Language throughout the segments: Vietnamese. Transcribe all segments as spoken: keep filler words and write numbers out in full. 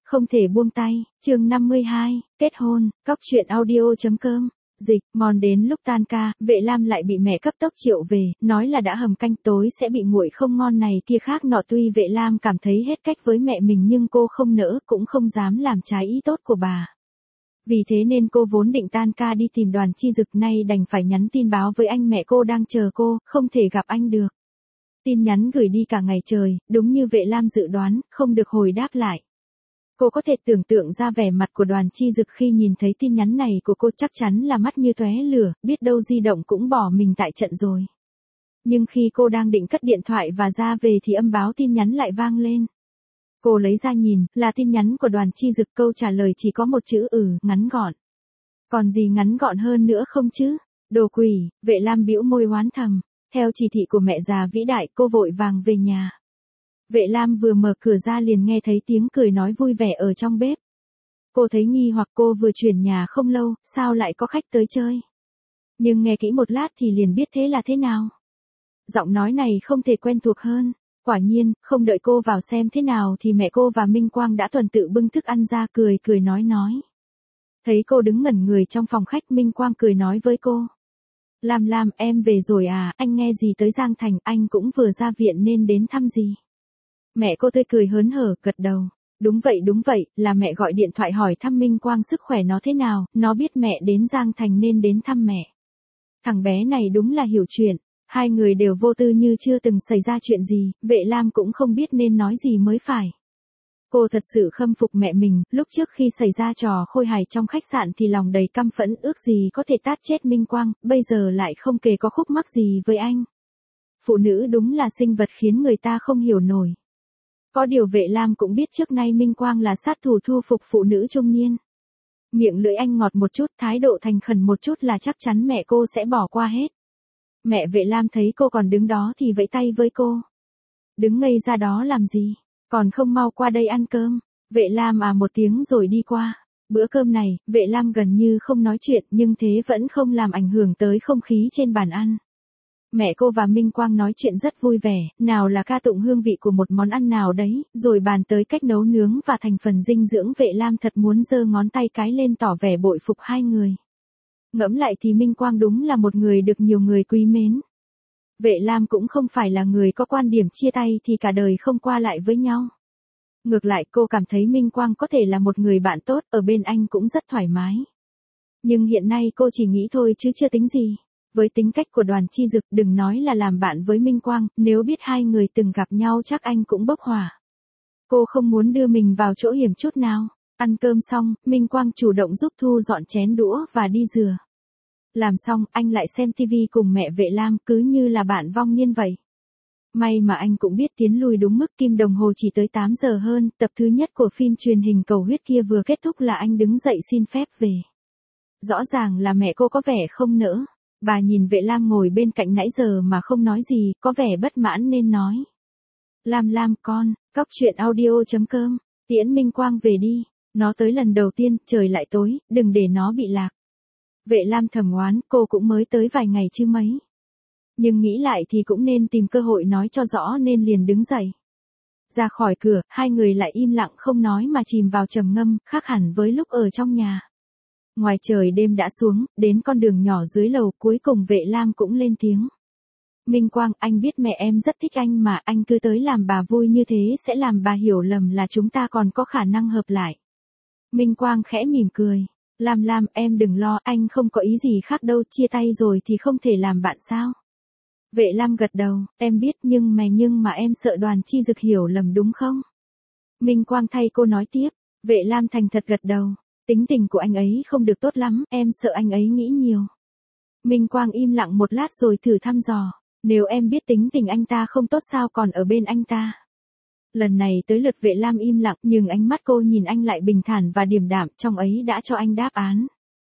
Không thể buông tay, chương năm mươi hai, kết hôn, cóc truyện audio.com. Dịch, mòn đến lúc tan ca, Vệ Lam lại bị mẹ cấp tốc triệu về, nói là đã hầm canh tối sẽ bị nguội không ngon này kia khác nọ. Tuy Vệ Lam cảm thấy hết cách với mẹ mình nhưng cô không nỡ, cũng không dám làm trái ý tốt của bà. Vì thế nên cô vốn định tan ca đi tìm Đoàn Chi Dực, nay đành phải nhắn tin báo với anh mẹ cô đang chờ cô, không thể gặp anh được. Tin nhắn gửi đi cả ngày trời, đúng như Vệ Lam dự đoán, không được hồi đáp lại. Cô có thể tưởng tượng ra vẻ mặt của Đoàn Chi Dực khi nhìn thấy tin nhắn này của cô, chắc chắn là mắt như tóe lửa, biết đâu di động cũng bỏ mình tại trận rồi. Nhưng khi cô đang định cất điện thoại và ra về thì âm báo tin nhắn lại vang lên. Cô lấy ra nhìn, là tin nhắn của Đoàn Chi Dực, câu trả lời chỉ có một chữ ừ, ngắn gọn. Còn gì ngắn gọn hơn nữa không chứ? Đồ quỷ, Vệ Lam bĩu môi oán thầm. Theo chỉ thị của mẹ già vĩ đại, cô vội vàng về nhà. Vệ Lam vừa mở cửa ra liền nghe thấy tiếng cười nói vui vẻ ở trong bếp. Cô thấy nghi hoặc, cô vừa chuyển nhà không lâu, sao lại có khách tới chơi? Nhưng nghe kỹ một lát thì liền biết thế là thế nào. Giọng nói này không thể quen thuộc hơn. Quả nhiên, không đợi cô vào xem thế nào thì mẹ cô và Minh Quang đã tuần tự bưng thức ăn ra, cười cười nói nói. Thấy cô đứng ngẩn người trong phòng khách, Minh Quang cười nói với cô. Lam Lam, em về rồi à, anh nghe gì tới Giang Thành, anh cũng vừa ra viện nên đến thăm gì. Mẹ cô tươi cười hớn hở, gật đầu. Đúng vậy đúng vậy, là mẹ gọi điện thoại hỏi thăm Minh Quang sức khỏe nó thế nào, nó biết mẹ đến Giang Thành nên đến thăm mẹ. Thằng bé này đúng là hiểu chuyện, hai người đều vô tư như chưa từng xảy ra chuyện gì, Vệ Lam cũng không biết nên nói gì mới phải. Cô thật sự khâm phục mẹ mình, lúc trước khi xảy ra trò khôi hài trong khách sạn thì lòng đầy căm phẫn, ước gì có thể tát chết Minh Quang, bây giờ lại không kề có khúc mắc gì với anh. Phụ nữ đúng là sinh vật khiến người ta không hiểu nổi. Có điều Vệ Lam cũng biết trước nay Minh Quang là sát thủ thu phục phụ nữ trung niên. Miệng lưỡi anh ngọt một chút, thái độ thành khẩn một chút là chắc chắn mẹ cô sẽ bỏ qua hết. Mẹ Vệ Lam thấy cô còn đứng đó thì vẫy tay với cô. Đứng ngây ra đó làm gì, còn không mau qua đây ăn cơm. Vệ Lam à một tiếng rồi đi qua. Bữa cơm này, Vệ Lam gần như không nói chuyện nhưng thế vẫn không làm ảnh hưởng tới không khí trên bàn ăn. Mẹ cô và Minh Quang nói chuyện rất vui vẻ, nào là ca tụng hương vị của một món ăn nào đấy, rồi bàn tới cách nấu nướng và thành phần dinh dưỡng. Vệ Lam thật muốn giơ ngón tay cái lên tỏ vẻ bội phục hai người. Ngẫm lại thì Minh Quang đúng là một người được nhiều người quý mến. Vệ Lam cũng không phải là người có quan điểm chia tay thì cả đời không qua lại với nhau. Ngược lại, cô cảm thấy Minh Quang có thể là một người bạn tốt, ở bên anh cũng rất thoải mái. Nhưng hiện nay cô chỉ nghĩ thôi chứ chưa tính gì. Với tính cách của Đoàn Chi Dực, đừng nói là làm bạn với Minh Quang, nếu biết hai người từng gặp nhau chắc anh cũng bốc hỏa. Cô không muốn đưa mình vào chỗ hiểm chút nào. Ăn cơm xong, Minh Quang chủ động giúp Thu dọn chén đũa và đi rửa. Làm xong, anh lại xem tivi cùng mẹ Vệ Lam, cứ như là bạn vong niên vậy. May mà anh cũng biết tiến lui đúng mức, kim đồng hồ chỉ tới tám giờ hơn, tập thứ nhất của phim truyền hình Cầu Huyết kia vừa kết thúc là anh đứng dậy xin phép về. Rõ ràng là mẹ cô có vẻ không nỡ. Bà nhìn Vệ Lam ngồi bên cạnh nãy giờ mà không nói gì, có vẻ bất mãn nên nói. Lam Lam con, cóc truyện audio.com, tiễn Minh Quang về đi, nó tới lần đầu tiên, trời lại tối, đừng để nó bị lạc. Vệ Lam thầm oán, cô cũng mới tới vài ngày chứ mấy. Nhưng nghĩ lại thì cũng nên tìm cơ hội nói cho rõ nên liền đứng dậy. Ra khỏi cửa, hai người lại im lặng không nói mà chìm vào trầm ngâm, khác hẳn với lúc ở trong nhà. Ngoài trời đêm đã xuống, đến con đường nhỏ dưới lầu, cuối cùng Vệ Lam cũng lên tiếng. Minh Quang, anh biết mẹ em rất thích anh mà, anh cứ tới làm bà vui như thế sẽ làm bà hiểu lầm là chúng ta còn có khả năng hợp lại. Minh Quang khẽ mỉm cười. Lam Lam, em đừng lo, anh không có ý gì khác đâu, chia tay rồi thì không thể làm bạn sao? Vệ Lam gật đầu, em biết nhưng mà nhưng mà em sợ Đoàn Chi Dực hiểu lầm đúng không? Minh Quang thay cô nói tiếp. Vệ Lam thành thật gật đầu. Tính tình của anh ấy không được tốt lắm, em sợ anh ấy nghĩ nhiều. Minh Quang im lặng một lát rồi thử thăm dò. Nếu em biết tính tình anh ta không tốt sao còn ở bên anh ta? Lần này tới lượt Vệ Lam im lặng, nhưng ánh mắt cô nhìn anh lại bình thản và điềm đạm, trong ấy đã cho anh đáp án.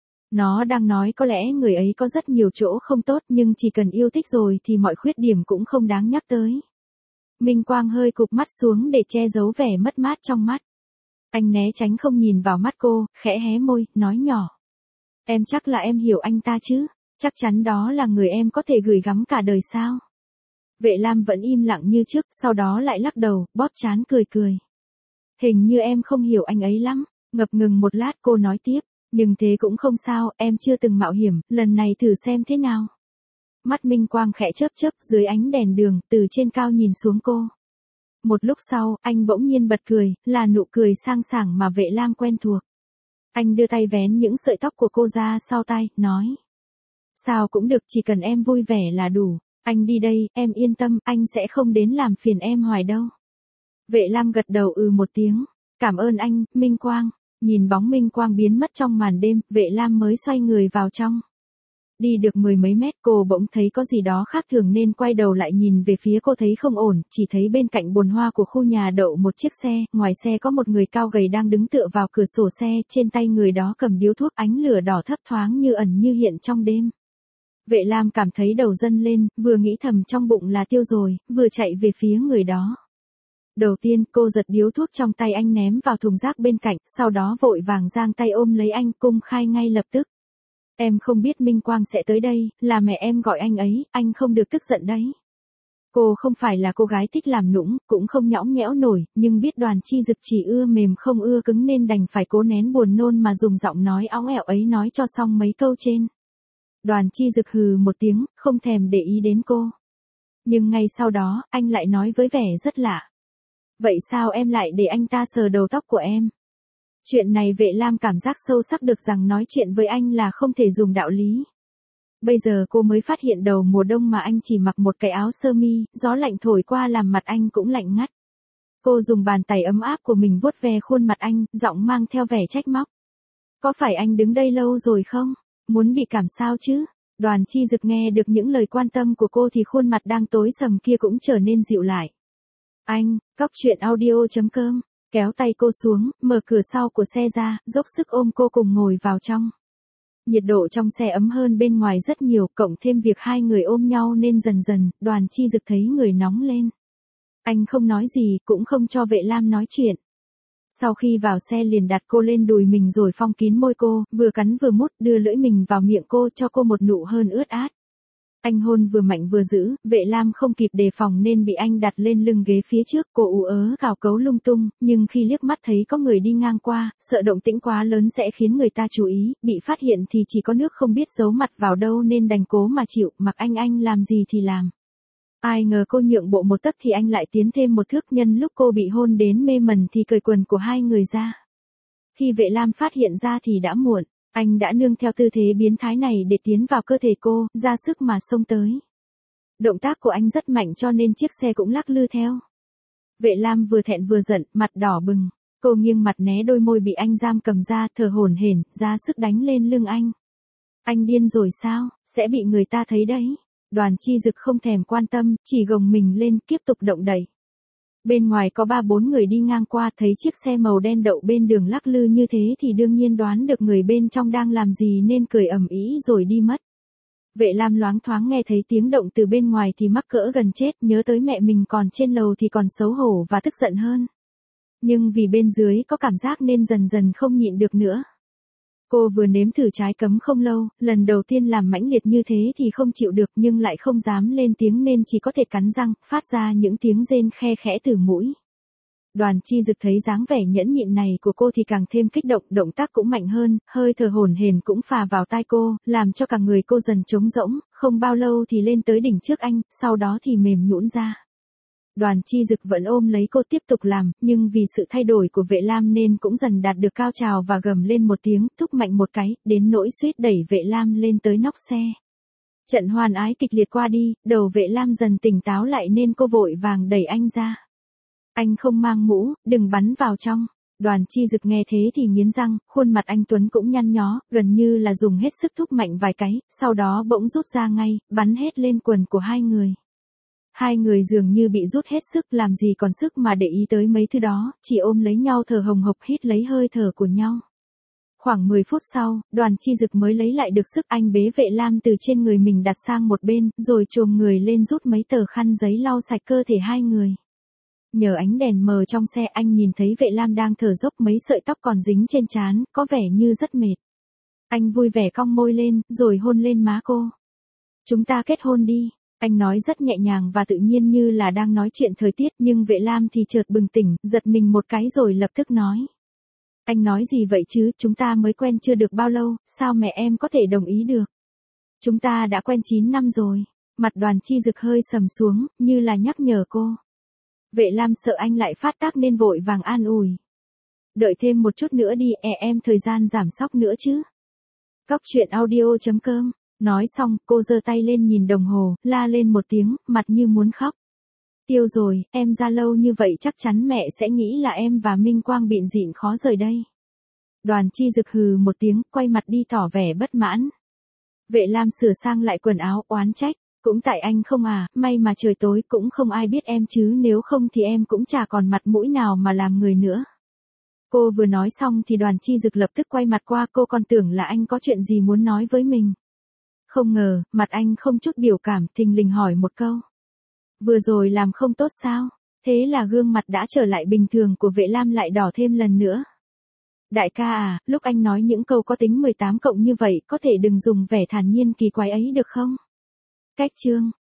Nó đang nói có lẽ người ấy có rất nhiều chỗ không tốt nhưng chỉ cần yêu thích rồi thì mọi khuyết điểm cũng không đáng nhắc tới. Minh Quang hơi cụp mắt xuống để che giấu vẻ mất mát trong mắt. Anh né tránh không nhìn vào mắt cô, khẽ hé môi, nói nhỏ. Em chắc là em hiểu anh ta chứ, chắc chắn đó là người em có thể gửi gắm cả đời sao? Vệ Lam vẫn im lặng như trước, sau đó lại lắc đầu, bóp trán cười cười. Hình như em không hiểu anh ấy lắm. Ngập ngừng một lát cô nói tiếp, nhưng thế cũng không sao, em chưa từng mạo hiểm, lần này thử xem thế nào. Mắt Minh Quang khẽ chớp chớp dưới ánh đèn đường, từ trên cao nhìn xuống cô. Một lúc sau, anh bỗng nhiên bật cười, là nụ cười sang sảng mà Vệ Lam quen thuộc. Anh đưa tay vén những sợi tóc của cô ra sau tai, nói. Sao cũng được, chỉ cần em vui vẻ là đủ. Anh đi đây, em yên tâm, anh sẽ không đến làm phiền em hoài đâu. Vệ Lam gật đầu ừ một tiếng. Cảm ơn anh, Minh Quang. Nhìn bóng Minh Quang biến mất trong màn đêm, Vệ Lam mới xoay người vào trong. Đi được mười mấy mét cô bỗng thấy có gì đó khác thường nên quay đầu lại nhìn về phía cô thấy không ổn, chỉ thấy bên cạnh bồn hoa của khu nhà đậu một chiếc xe, ngoài xe có một người cao gầy đang đứng tựa vào cửa sổ xe, trên tay người đó cầm điếu thuốc ánh lửa đỏ thấp thoáng như ẩn như hiện trong đêm. Vệ Lam cảm thấy đầu dâng lên, vừa nghĩ thầm trong bụng là tiêu rồi, vừa chạy về phía người đó. Đầu tiên cô giật điếu thuốc trong tay anh ném vào thùng rác bên cạnh, sau đó vội vàng giang tay ôm lấy anh cung khai ngay lập tức. Em không biết Minh Quang sẽ tới đây, là mẹ em gọi anh ấy, anh không được tức giận đấy. Cô không phải là cô gái thích làm nũng, cũng không nhõng nhẽo nổi, nhưng biết Đoàn Chi Dực chỉ ưa mềm không ưa cứng nên đành phải cố nén buồn nôn mà dùng giọng nói óng ẻo ấy nói cho xong mấy câu trên. Đoàn Chi Dực hừ một tiếng, không thèm để ý đến cô. Nhưng ngay sau đó, anh lại nói với vẻ rất lạ. Vậy sao em lại để anh ta sờ đầu tóc của em? Chuyện này Vệ Lam cảm giác sâu sắc được rằng nói chuyện với anh là không thể dùng đạo lý. Bây giờ cô mới phát hiện đầu mùa đông mà anh chỉ mặc một cái áo sơ mi, gió lạnh thổi qua làm mặt anh cũng lạnh ngắt. Cô dùng bàn tay ấm áp của mình vuốt ve khuôn mặt anh, giọng mang theo vẻ trách móc. Có phải anh đứng đây lâu rồi không? Muốn bị cảm sao chứ? Đoàn Chi Dực nghe được những lời quan tâm của cô thì khuôn mặt đang tối sầm kia cũng trở nên dịu lại. Anh, cóc truyện audio chấm com, kéo tay cô xuống, mở cửa sau của xe ra, dốc sức ôm cô cùng ngồi vào trong. Nhiệt độ trong xe ấm hơn bên ngoài rất nhiều, cộng thêm việc hai người ôm nhau nên dần dần, Đoàn Chi Dực thấy người nóng lên. Anh không nói gì, cũng không cho Vệ Lam nói chuyện. Sau khi vào xe liền đặt cô lên đùi mình rồi phong kín môi cô, vừa cắn vừa mút, đưa lưỡi mình vào miệng cô cho cô một nụ hôn ướt át. Anh hôn vừa mạnh vừa dữ, Vệ Lam không kịp đề phòng nên bị anh đặt lên lưng ghế phía trước, cô ú ớ cào cấu lung tung, nhưng khi liếc mắt thấy có người đi ngang qua, sợ động tĩnh quá lớn sẽ khiến người ta chú ý, bị phát hiện thì chỉ có nước không biết giấu mặt vào đâu nên đành cố mà chịu, mặc anh anh làm gì thì làm. Ai ngờ cô nhượng bộ một tấc thì anh lại tiến thêm một thước, nhân lúc cô bị hôn đến mê mẩn thì cởi quần của hai người ra. Khi Vệ Lam phát hiện ra thì đã muộn. Anh đã nương theo tư thế biến thái này để tiến vào cơ thể cô, ra sức mà xông tới. Động tác của anh rất mạnh cho nên chiếc xe cũng lắc lư theo. Vệ Lam vừa thẹn vừa giận, mặt đỏ bừng. Cô nghiêng mặt né đôi môi bị anh giam cầm ra, thở hổn hển, ra sức đánh lên lưng anh. Anh điên rồi sao, sẽ bị người ta thấy đấy. Đoàn Chi Dực không thèm quan tâm, chỉ gồng mình lên, tiếp tục động đẩy. Bên ngoài có ba bốn người đi ngang qua, thấy chiếc xe màu đen đậu bên đường lắc lư như thế thì đương nhiên đoán được người bên trong đang làm gì nên cười ầm ĩ rồi đi mất. Vệ Lam loáng thoáng nghe thấy tiếng động từ bên ngoài thì mắc cỡ gần chết, nhớ tới mẹ mình còn trên lầu thì còn xấu hổ và tức giận hơn. Nhưng vì bên dưới có cảm giác nên dần dần không nhịn được nữa. Cô vừa nếm thử trái cấm không lâu, lần đầu tiên làm mãnh liệt như thế thì không chịu được nhưng lại không dám lên tiếng nên chỉ có thể cắn răng, phát ra những tiếng rên khe khẽ từ mũi. Đoàn Chi Dực thấy dáng vẻ nhẫn nhịn này của cô thì càng thêm kích động, động tác cũng mạnh hơn, hơi thở hổn hển cũng phà vào tai cô, làm cho cả người cô dần trống rỗng, không bao lâu thì lên tới đỉnh trước anh, sau đó thì mềm nhũn ra. Đoàn Chi Dực vẫn ôm lấy cô tiếp tục làm, nhưng vì sự thay đổi của Vệ Lam nên cũng dần đạt được cao trào và gầm lên một tiếng, thúc mạnh một cái, đến nỗi suýt đẩy Vệ Lam lên tới nóc xe. Trận hoan ái kịch liệt qua đi, đầu Vệ Lam dần tỉnh táo lại nên cô vội vàng đẩy anh ra. Anh không mang mũ, đừng bắn vào trong. Đoàn Chi Dực nghe thế thì nghiến răng, khuôn mặt anh Tuấn cũng nhăn nhó, gần như là dùng hết sức thúc mạnh vài cái, sau đó bỗng rút ra ngay, bắn hết lên quần của hai người. Hai người dường như bị rút hết sức, làm gì còn sức mà để ý tới mấy thứ đó, chỉ ôm lấy nhau thở hồng hộc hít lấy hơi thở của nhau. Khoảng mười phút sau, Đoàn Chi Dực mới lấy lại được sức, anh bế Vệ Lam từ trên người mình đặt sang một bên, rồi chồm người lên rút mấy tờ khăn giấy lau sạch cơ thể hai người. Nhờ ánh đèn mờ trong xe anh nhìn thấy Vệ Lam đang thở dốc, mấy sợi tóc còn dính trên trán, có vẻ như rất mệt. Anh vui vẻ cong môi lên, rồi hôn lên má cô. Chúng ta kết hôn đi. Anh nói rất nhẹ nhàng và tự nhiên như là đang nói chuyện thời tiết, nhưng Vệ Lam thì chợt bừng tỉnh, giật mình một cái rồi lập tức nói. Anh nói gì vậy chứ, chúng ta mới quen chưa được bao lâu, sao mẹ em có thể đồng ý được? Chúng ta đã quen chín năm rồi. Mặt Đoàn Chi Dực hơi sầm xuống, như là nhắc nhở cô. Vệ Lam sợ anh lại phát tác nên vội vàng an ủi. Đợi thêm một chút nữa đi, e em thời gian giảm sóc nữa chứ. Cóc truyện audio chấm com. Nói xong, cô giơ tay lên nhìn đồng hồ, la lên một tiếng, mặt như muốn khóc. Tiêu rồi, em ra lâu như vậy chắc chắn mẹ sẽ nghĩ là em và Minh Quang bịn dịn khó rời đây. Đoàn Chi Dực hừ một tiếng, quay mặt đi tỏ vẻ bất mãn. Vệ Lam sửa sang lại quần áo, oán trách. Cũng tại anh không à, may mà trời tối cũng không ai biết em chứ, nếu không thì em cũng chả còn mặt mũi nào mà làm người nữa. Cô vừa nói xong thì Đoàn Chi Dực lập tức quay mặt qua, cô còn tưởng là anh có chuyện gì muốn nói với mình. Không ngờ, mặt anh không chút biểu cảm, thình lình hỏi một câu. Vừa rồi làm không tốt sao? Thế là gương mặt đã trở lại bình thường của Vệ Lam lại đỏ thêm lần nữa. Đại ca à, lúc anh nói những câu có tính mười tám cộng như vậy, có thể đừng dùng vẻ thản nhiên kỳ quái ấy được không? Cách chương